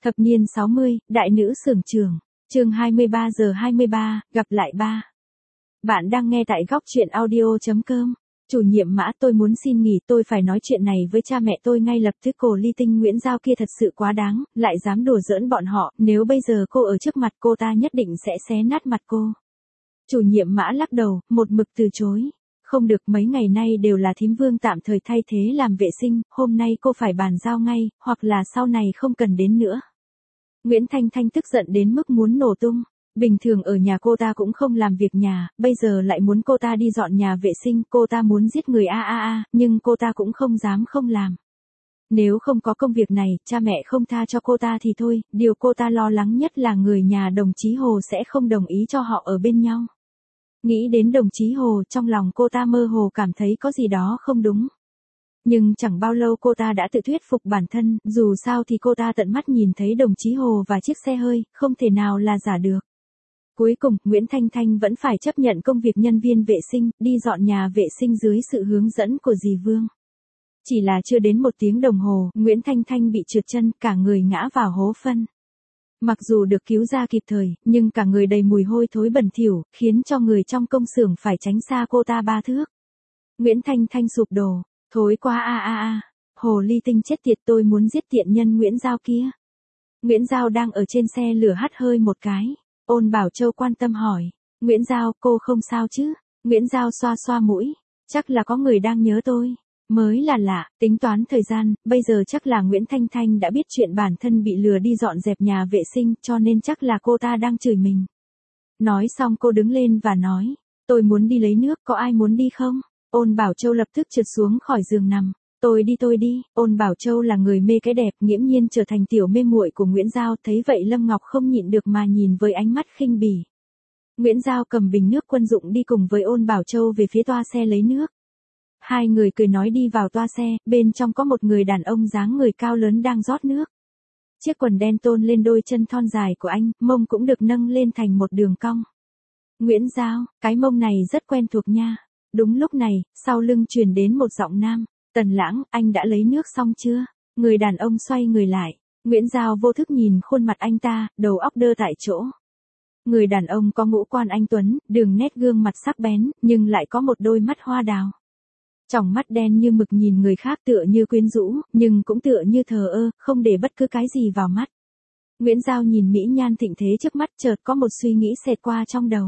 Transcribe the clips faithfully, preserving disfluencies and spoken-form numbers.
Thập niên sáu mươi, đại nữ xưởng trưởng, chương hai mươi ba giờ hai mươi ba, gặp lại ba. Bạn đang nghe tại góc truyện audio chấm com. Chủ nhiệm Mã, tôi muốn xin nghỉ, tôi phải nói chuyện này với cha mẹ tôi ngay lập tức. Cô ly tinh Nguyễn Giao kia thật sự quá đáng, lại dám đùa giỡn bọn họ, nếu bây giờ cô ở trước mặt cô ta nhất định sẽ xé nát mặt cô. Chủ nhiệm Mã lắc đầu, một mực từ chối. Không được, mấy ngày nay đều là thím Vương tạm thời thay thế làm vệ sinh, hôm nay cô phải bàn giao ngay, hoặc là sau này không cần đến nữa. Nguyễn Thanh Thanh tức giận đến mức muốn nổ tung. Bình thường ở nhà cô ta cũng không làm việc nhà, bây giờ lại muốn cô ta đi dọn nhà vệ sinh, cô ta muốn giết người a a a, nhưng cô ta cũng không dám không làm. Nếu không có công việc này, cha mẹ không tha cho cô ta thì thôi, điều cô ta lo lắng nhất là người nhà đồng chí Hồ sẽ không đồng ý cho họ ở bên nhau. Nghĩ đến đồng chí Hồ, trong lòng cô ta mơ hồ cảm thấy có gì đó không đúng. Nhưng chẳng bao lâu cô ta đã tự thuyết phục bản thân, dù sao thì cô ta tận mắt nhìn thấy đồng chí Hồ và chiếc xe hơi, không thể nào là giả được. Cuối cùng, Nguyễn Thanh Thanh vẫn phải chấp nhận công việc nhân viên vệ sinh, đi dọn nhà vệ sinh dưới sự hướng dẫn của dì Vương. Chỉ là chưa đến một tiếng đồng hồ, Nguyễn Thanh Thanh bị trượt chân, cả người ngã vào hố phân. Mặc dù được cứu ra kịp thời, nhưng cả người đầy mùi hôi thối bẩn thỉu, khiến cho người trong công xưởng phải tránh xa cô ta ba thước. Nguyễn Thanh Thanh sụp đổ, thối quá a a a, hồ ly tinh chết tiệt, tôi muốn giết tiện nhân Nguyễn Giao kia. Nguyễn Giao đang ở trên xe lửa hắt hơi một cái. Ôn Bảo Châu quan tâm hỏi, Nguyễn Giao, cô không sao chứ? Nguyễn Giao xoa xoa mũi, chắc là có người đang nhớ tôi. Mới là lạ, tính toán thời gian, bây giờ chắc là Nguyễn Thanh Thanh đã biết chuyện bản thân bị lừa đi dọn dẹp nhà vệ sinh, cho nên chắc là cô ta đang chửi mình. Nói xong cô đứng lên và nói, tôi muốn đi lấy nước, có ai muốn đi không? Ôn Bảo Châu lập tức trượt xuống khỏi giường nằm. Tôi đi tôi đi. Ôn Bảo Châu là người mê cái đẹp, nghiễm nhiên trở thành tiểu mê muội của Nguyễn Giao, thấy vậy Lâm Ngọc không nhịn được mà nhìn với ánh mắt khinh bỉ. Nguyễn Giao cầm bình nước quân dụng đi cùng với Ôn Bảo Châu về phía toa xe lấy nước. Hai người cười nói đi vào toa xe, bên trong có một người đàn ông dáng người cao lớn đang rót nước. Chiếc quần đen tôn lên đôi chân thon dài của anh, mông cũng được nâng lên thành một đường cong. Nguyễn Giao, cái mông này rất quen thuộc nha. Đúng lúc này, sau lưng truyền đến một giọng nam. Tần Lãng, anh đã lấy nước xong chưa? Người đàn ông xoay người lại. Nguyễn Giao vô thức nhìn khuôn mặt anh ta, đầu óc đơ tại chỗ. Người đàn ông có ngũ quan anh tuấn, đường nét gương mặt sắc bén, nhưng lại có một đôi mắt hoa đào. Tròng mắt đen như mực nhìn người khác tựa như quyến rũ, nhưng cũng tựa như thờ ơ, không để bất cứ cái gì vào mắt. Nguyễn Giao nhìn mỹ nhan thịnh thế trước mắt, chợt có một suy nghĩ xẹt qua trong đầu.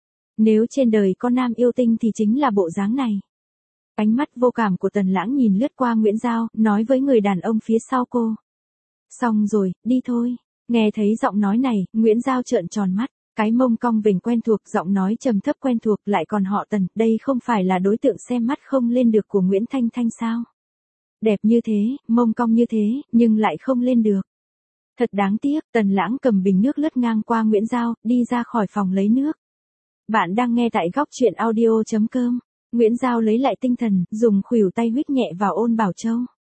Nếu trên đời có nam yêu tinh thì chính là bộ dáng này. Ánh mắt vô cảm của Tần Lãng nhìn lướt qua Nguyễn Giao, nói với người đàn ông phía sau cô. Xong rồi, đi thôi. Nghe thấy giọng nói này, Nguyễn Giao trợn tròn mắt, cái mông cong vểnh quen thuộc, giọng nói trầm thấp quen thuộc, lại còn họ Tần, đây không phải là đối tượng xem mắt không lên được của Nguyễn Thanh Thanh sao? Đẹp như thế, mông cong như thế, nhưng lại không lên được. Thật đáng tiếc, Tần Lãng cầm bình nước lướt ngang qua Nguyễn Giao, đi ra khỏi phòng lấy nước. Bạn đang nghe tại góc truyện audio chấm com. Nguyễn Giao lấy lại tinh thần, dùng khuỷu tay huých nhẹ vào Ôn Bảo Châu.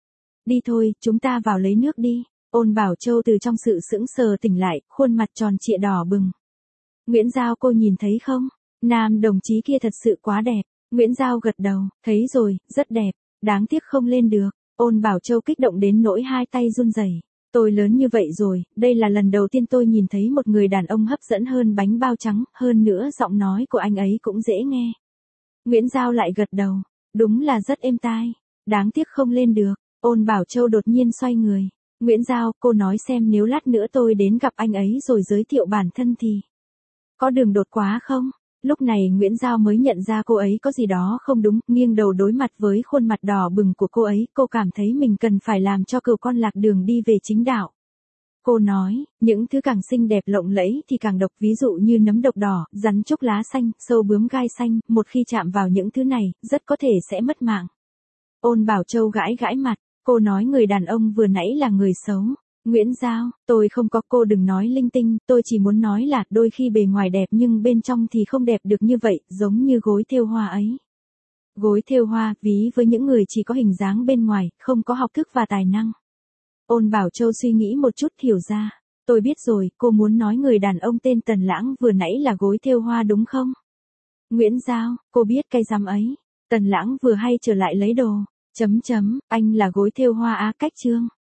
Đi thôi, chúng ta vào lấy nước đi. Ôn Bảo Châu từ trong sự sững sờ tỉnh lại, khuôn mặt tròn trịa đỏ bừng. Nguyễn Giao, cô nhìn thấy không? Nam đồng chí kia thật sự quá đẹp. Nguyễn Giao gật đầu, thấy rồi, rất đẹp. Đáng tiếc không lên được. Ôn Bảo Châu kích động đến nỗi hai tay run rẩy. Tôi lớn như vậy rồi, đây là lần đầu tiên tôi nhìn thấy một người đàn ông hấp dẫn hơn bánh bao trắng, hơn nữa giọng nói của anh ấy cũng dễ nghe. Nguyễn Giao lại gật đầu, đúng là rất êm tai, đáng tiếc không lên được. Ôn Bảo Châu đột nhiên xoay người. Nguyễn Giao, cô nói xem nếu lát nữa tôi đến gặp anh ấy rồi giới thiệu bản thân thì có đường đột quá không? Lúc này Nguyễn Giao mới nhận ra cô ấy có gì đó không đúng, nghiêng đầu đối mặt với khuôn mặt đỏ bừng của cô ấy, cô cảm thấy mình cần phải làm cho cừu con lạc đường đi về chính đạo. Cô nói, những thứ càng xinh đẹp lộng lẫy thì càng độc, ví dụ như nấm độc đỏ, rắn trúc lá xanh, sâu bướm gai xanh, một khi chạm vào những thứ này, rất có thể sẽ mất mạng. Ôn Bảo Châu gãi gãi mặt, cô nói người đàn ông vừa nãy là người xấu. Nguyễn Giao, tôi không có, cô đừng nói linh tinh, tôi chỉ muốn nói là đôi khi bề ngoài đẹp nhưng bên trong thì không đẹp được như vậy, giống như gối thêu hoa ấy. Gối thêu hoa, ví với những người chỉ có hình dáng bên ngoài, không có học thức và tài năng. Ôn Bảo Châu suy nghĩ một chút hiểu ra. Tôi biết rồi, cô muốn nói người đàn ông tên Tần Lãng vừa nãy là gối thêu hoa đúng không? Nguyễn Giao, cô biết cái rắm ấy. Tần Lãng vừa hay trở lại lấy đồ. Chấm chấm, anh là gối thêu hoa á, cách chương.